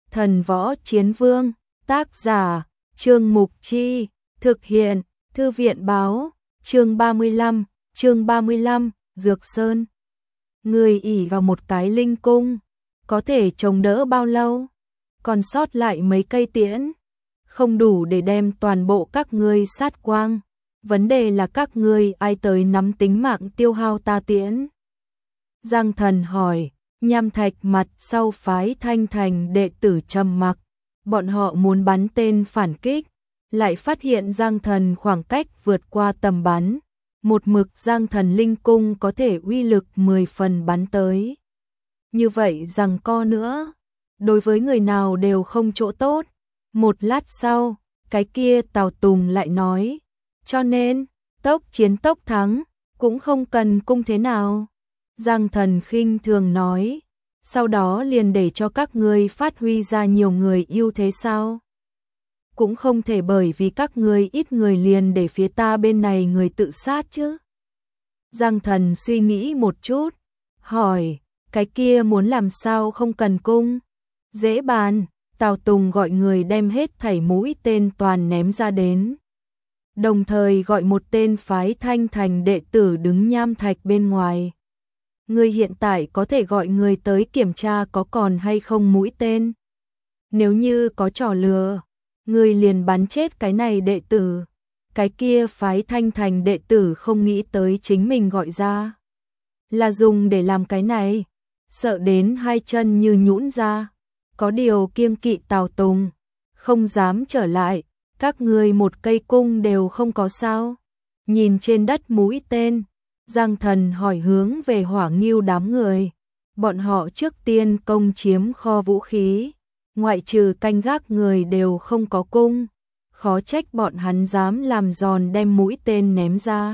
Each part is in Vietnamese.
Thần Võ Chiến Vương, tác giả, Trương Mục Chi, thực hiện, Thư viện báo, chương 35, Dược Sơn. Người ỷ vào một cái linh cung, có thể chống đỡ bao lâu? Còn sót lại mấy cây tiễn, không đủ để đem toàn bộ các ngươi sát quang. Vấn đề là các ngươi ai tới nắm tính mạng tiêu hao ta tiễn? Giang Thần hỏi. Nham Thạch mặt sau phái Thanh Thành đệ tử trầm mặc, bọn họ muốn bắn tên phản kích, lại phát hiện Giang Thần khoảng cách vượt qua tầm bắn, một mực Giang Thần linh cung có thể uy lực 10 phần bắn tới. Như vậy giằng co nữa, đối với người nào đều không chỗ tốt. Một lát sau, cái kia Tào Tùng lại nói, cho nên, tốc chiến tốc thắng, cũng không cần cung thế nào. Giang Thần khinh thường nói, sau đó liền để cho các ngươi phát huy ra nhiều người ưu thế sao? Cũng không thể bởi vì các ngươi ít người liền để phía ta bên này người tự sát chứ. Giang Thần suy nghĩ một chút, hỏi, cái kia muốn làm sao không cần cung? Dễ bàn, Tào Tùng gọi người đem hết thảy mũi tên toàn ném ra đến. Đồng thời gọi một tên phái Thanh Thành đệ tử đứng nham thạch bên ngoài. Ngươi hiện tại có thể gọi người tới kiểm tra có còn hay không mũi tên. Nếu như có trò lừa, ngươi liền bắn chết cái này đệ tử. Cái kia phái Thanh Thành đệ tử không nghĩ tới chính mình gọi ra là dùng để làm cái này, sợ đến hai chân như nhũn ra. Có điều kiêng kỵ Tào Tùng, không dám trở lại. Các ngươi một cây cung đều không có sao? Nhìn trên đất mũi tên, Giang Thần hỏi hướng về Hỏa Ngưu đám người. Bọn họ trước tiên công chiếm kho vũ khí, ngoại trừ canh gác người đều không có cung, khó trách bọn hắn dám làm giòn đem mũi tên ném ra.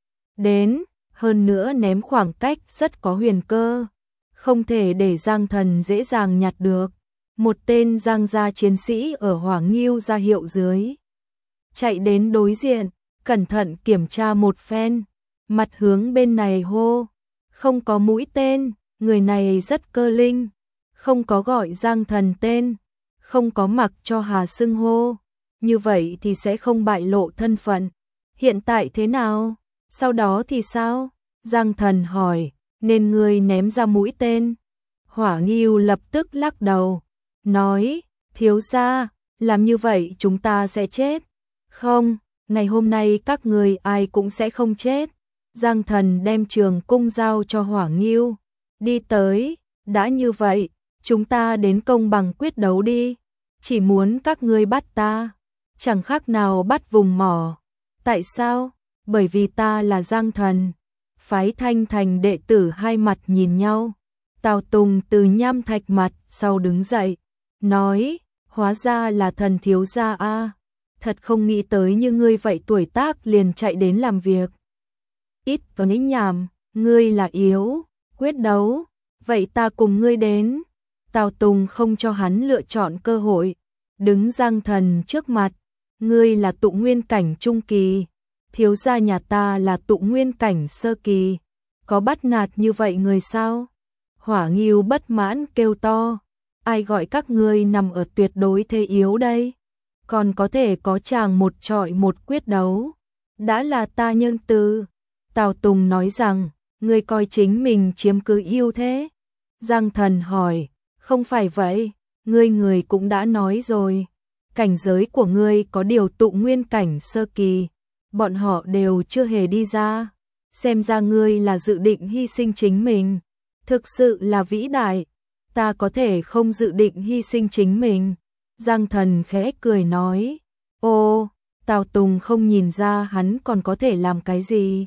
Đến, hơn nữa ném khoảng cách rất có huyền cơ, không thể để Giang Thần dễ dàng nhặt được. Một tên Giang gia chiến sĩ ở Hỏa Ngưu ra hiệu dưới, chạy đến đối diện, cẩn thận kiểm tra một phen, mặt hướng bên này hô, không có mũi tên, người này rất cơ linh, không có gọi Giang Thần tên, không có mặc cho Hà xưng hô, như vậy thì sẽ không bại lộ thân phận. Hiện tại thế nào? Sau đó thì sao? Giang Thần hỏi, nên ngươi ném ra mũi tên. Hỏa Ngưu lập tức lắc đầu, nói, thiếu gia, làm như vậy chúng ta sẽ chết. Không, ngày hôm nay các người ai cũng sẽ không chết. Giang Thần đem trường cung giao cho Hỏa Ngưu, đi tới, đã như vậy, chúng ta đến công bằng quyết đấu đi. Chỉ muốn các ngươi bắt ta, chẳng khác nào bắt vùng mỏ. Tại sao? Bởi vì ta là Giang Thần. Phái Thanh Thành đệ tử hai mặt nhìn nhau. Tào Tùng từ nham thạch mặt sau đứng dậy, nói, hóa ra là Thần thiếu gia a, thật không nghĩ tới như ngươi vậy tuổi tác liền chạy đến làm việc. Ít có nín nhảm, ngươi là yếu, quyết đấu, vậy ta cùng ngươi đến. Tào Tùng không cho hắn lựa chọn cơ hội, đứng Giang Thần trước mặt, ngươi là tụ nguyên cảnh trung kỳ, thiếu gia nhà ta là tụ nguyên cảnh sơ kỳ, có bắt nạt như vậy người sao? Hỏa Ngưu bất mãn kêu to, ai gọi các ngươi nằm ở tuyệt đối thế yếu đây? Còn có thể có chàng một trọi một quyết đấu, đã là ta nhân từ. Tào Tùng nói rằng, ngươi coi chính mình chiếm cứ ưu thế. Giang Thần hỏi, không phải vậy, ngươi cũng đã nói rồi, cảnh giới của ngươi có điều tụ nguyên cảnh sơ kỳ, bọn họ đều chưa hề đi ra, xem ra ngươi là dự định hy sinh chính mình, thực sự là vĩ đại, ta có thể không dự định hy sinh chính mình. Giang Thần khẽ cười nói, ô, Tào Tùng không nhìn ra hắn còn có thể làm cái gì.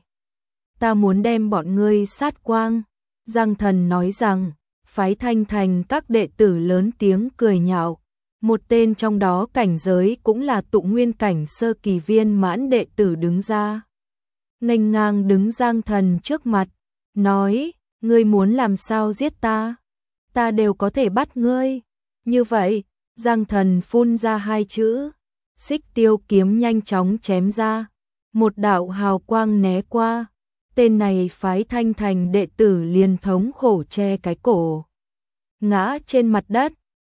Ta muốn đem bọn ngươi sát quang. Giang Thần nói rằng, phái Thanh Thành các đệ tử lớn tiếng cười nhạo. Một tên trong đó cảnh giới cũng là tụ nguyên cảnh sơ kỳ viên mãn đệ tử đứng ra. Nghênh ngang đứng Giang Thần trước mặt, nói, ngươi muốn làm sao giết ta? Ta đều có thể bắt ngươi. Như vậy, Giang Thần phun ra hai chữ, xích tiêu kiếm nhanh chóng chém ra. Một đạo hào quang né qua, tên này phái Thanh Thành đệ tử liền thống khổ che cái cổ, ngã trên mặt đất,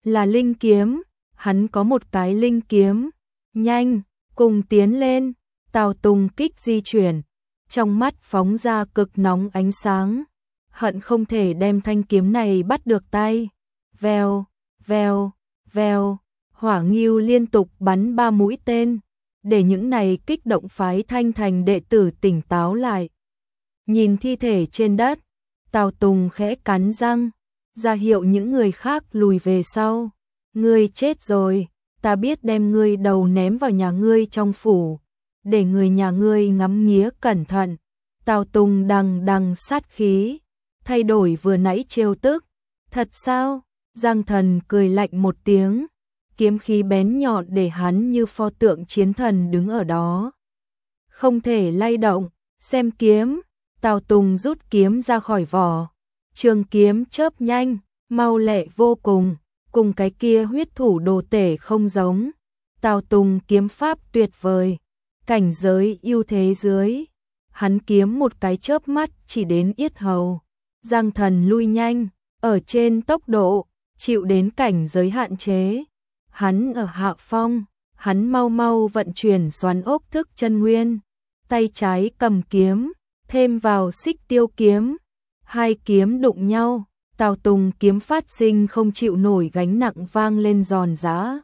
Là linh kiếm, hắn có một cái linh kiếm. Nhanh, cùng tiến lên. Tào Tùng kích di chuyển, trong mắt phóng ra cực nóng ánh sáng, hận không thể đem thanh kiếm này bắt được tay. Vèo, vèo, vèo, Hỏa Ngưu liên tục bắn 3 mũi tên, để những này kích động phái Thanh Thành đệ tử tỉnh táo lại. Nhìn thi thể trên đất, Tào Tùng khẽ cắn răng, ra hiệu những người khác lùi về sau. Ngươi chết rồi, ta biết đem ngươi đầu ném vào nhà ngươi trong phủ, để người nhà ngươi ngắm nghía cẩn thận. Tào Tùng đằng đằng sát khí, thay đổi vừa nãy trêu tức. Thật sao? Giang Thần cười lạnh một tiếng, kiếm khí bén nhọn để hắn như pho tượng chiến thần đứng ở đó, không thể lay động. Xem kiếm. Tào Tùng rút kiếm ra khỏi vỏ, trường kiếm chớp nhanh, mau lẹ vô cùng cái kia huyết thủ đồ tể không giống. Tào Tùng kiếm pháp tuyệt vời, cảnh giới ưu thế dưới, hắn kiếm một cái chớp mắt chỉ đến yết hầu. Giang Thần lui nhanh, ở trên tốc độ, chịu đến cảnh giới hạn chế. Hắn ở hạ phong, hắn mau mau vận chuyển xoắn ốc thức chân nguyên, tay trái cầm kiếm, thêm vào xích tiêu kiếm, hai kiếm đụng nhau, Tào Tùng kiếm phát sinh không chịu nổi gánh nặng vang lên giòn giã.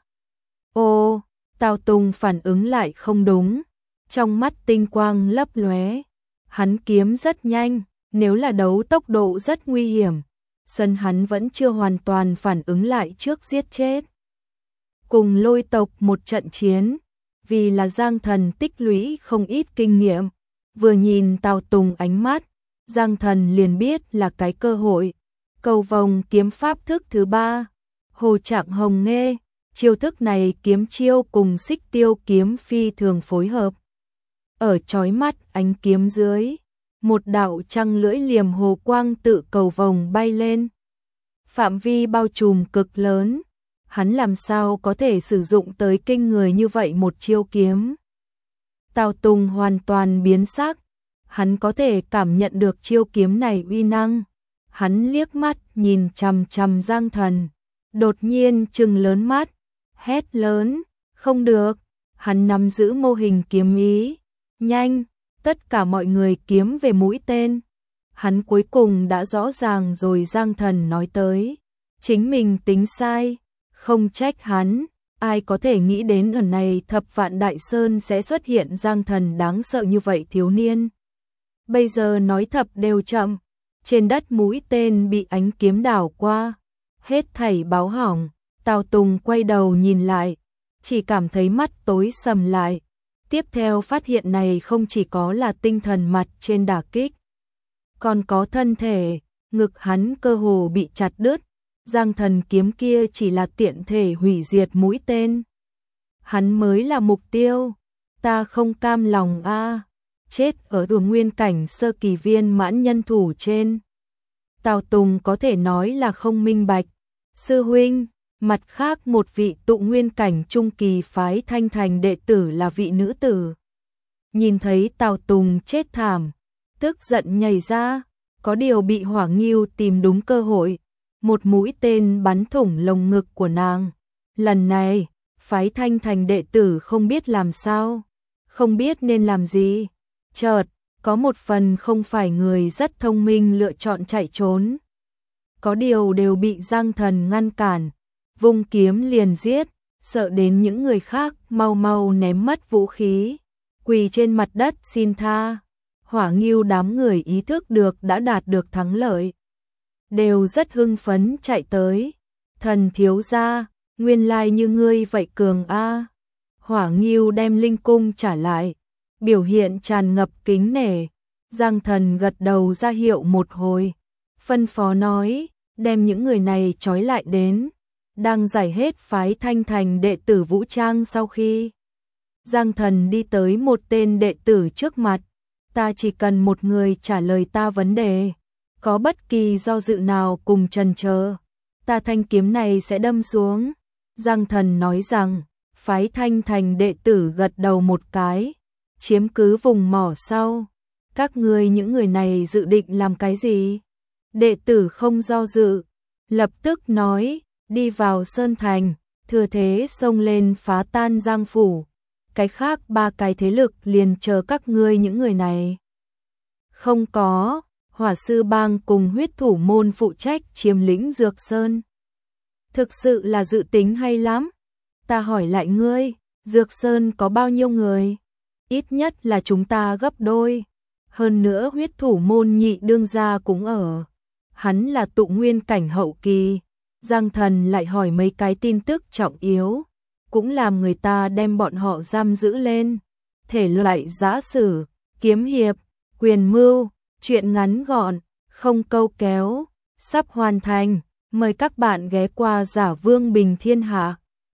Ô, Tào Tùng phản ứng lại không đúng, trong mắt tinh quang lấp lóe. Hắn kiếm rất nhanh, nếu là đấu tốc độ rất nguy hiểm, sân hắn vẫn chưa hoàn toàn phản ứng lại trước giết chết. Cùng Lôi tộc một trận chiến, vì là Giang Thần tích lũy không ít kinh nghiệm, vừa nhìn Tào Tùng ánh mắt, Giang Thần liền biết là cái cơ hội. Cầu vồng kiếm pháp thức thứ 3, Hồ Trạng Hồng Nghê, chiêu thức này kiếm chiêu cùng xích tiêu kiếm phi thường phối hợp. Ở chói mắt ánh kiếm dưới, một đạo trăng lưỡi liềm hồ quang tự cầu vồng bay lên. Phạm vi bao trùm cực lớn, hắn làm sao có thể sử dụng tới kinh người như vậy một chiêu kiếm. Tào Tùng hoàn toàn biến sắc, hắn có thể cảm nhận được chiêu kiếm này uy năng. Hắn liếc mắt nhìn chằm chằm Giang Thần, đột nhiên trừng lớn mắt, hét lớn, không được. Hắn nắm giữ mô hình kiếm ý, nhanh, tất cả mọi người kiếm về mũi tên. Hắn cuối cùng đã rõ ràng rồi. Giang Thần nói tới, chính mình tính sai, không trách hắn. Ai có thể nghĩ đến ở này Thập Vạn Đại Sơn sẽ xuất hiện Giang Thần đáng sợ như vậy thiếu niên. Bây giờ nói thập đều chậm, trên đất mũi tên bị ánh kiếm đảo qua, hết thảy báo hỏng. Tào Tùng quay đầu nhìn lại, chỉ cảm thấy mắt tối sầm lại. Tiếp theo phát hiện này không chỉ có là tinh thần mặt trên đả kích, còn có thân thể, ngực hắn cơ hồ bị chặt đứt. Giang Thần kiếm kia chỉ là tiện thể hủy diệt mũi tên, hắn mới là mục tiêu. Ta không cam lòng a, chết ở đồn nguyên cảnh sơ kỳ viên mãn nhân thủ trên. Tào Tùng có thể nói là không minh bạch. Sư huynh, mặt khác một vị tụ nguyên cảnh trung kỳ phái Thanh Thành đệ tử là vị nữ tử, nhìn thấy Tào Tùng chết thảm, tức giận nhảy ra, có điều bị Hỏa Ngưu tìm đúng cơ hội, một mũi tên bắn thủng lồng ngực của nàng. Lần này, phái Thanh Thành đệ tử không biết làm sao, không biết nên làm gì. Chợt, có một phần không phải người rất thông minh lựa chọn chạy trốn. Có điều đều bị Giang Thần ngăn cản, vung kiếm liền giết, sợ đến những người khác mau mau ném mất vũ khí, quỳ trên mặt đất xin tha. Hỏa Ngưu đám người ý thức được đã đạt được thắng lợi, đều rất hưng phấn chạy tới. Thần thiếu gia, nguyên lai như ngươi vậy cường a. Hỏa Ngưu đem linh cung trả lại, biểu hiện tràn ngập kính nể. Giang Thần gật đầu ra hiệu một hồi, phân phó nói, đem những người này trói lại đến. Đang giải hết phái Thanh Thành đệ tử vũ trang sau khi, Giang Thần đi tới một tên đệ tử trước mặt. Ta chỉ cần một người trả lời ta vấn đề, có bất kỳ do dự nào cùng chần chờ, ta thanh kiếm này sẽ đâm xuống. Giang Thần nói rằng, phái Thanh Thành đệ tử gật đầu một cái, chiếm cứ vùng mỏ sau. Các ngươi những người này dự định làm cái gì? Đệ tử không do dự, lập tức nói, đi vào Sơn Thành, thừa thế xông lên phá tan Giang Phủ. Cái khác 3 cái thế lực liền chờ các ngươi những người này. Không có, Hỏa Sư Bang cùng Huyết Thủ Môn phụ trách chiếm lĩnh Dược Sơn. Thực sự là dự tính hay lắm. Ta hỏi lại ngươi, Dược Sơn có bao nhiêu người? Ít nhất là chúng ta gấp đôi. Hơn nữa Huyết Thủ Môn nhị đương gia cũng ở. Hắn là tụ nguyên cảnh hậu kỳ. Giang Thần lại hỏi mấy cái tin tức trọng yếu, cũng làm người ta đem bọn họ giam giữ lên. Thể loại giã sử, kiếm hiệp, quyền mưu, chuyện ngắn gọn, không câu kéo, sắp hoàn thành. Mời các bạn ghé qua Giả Vương Bình Thiên Hạ.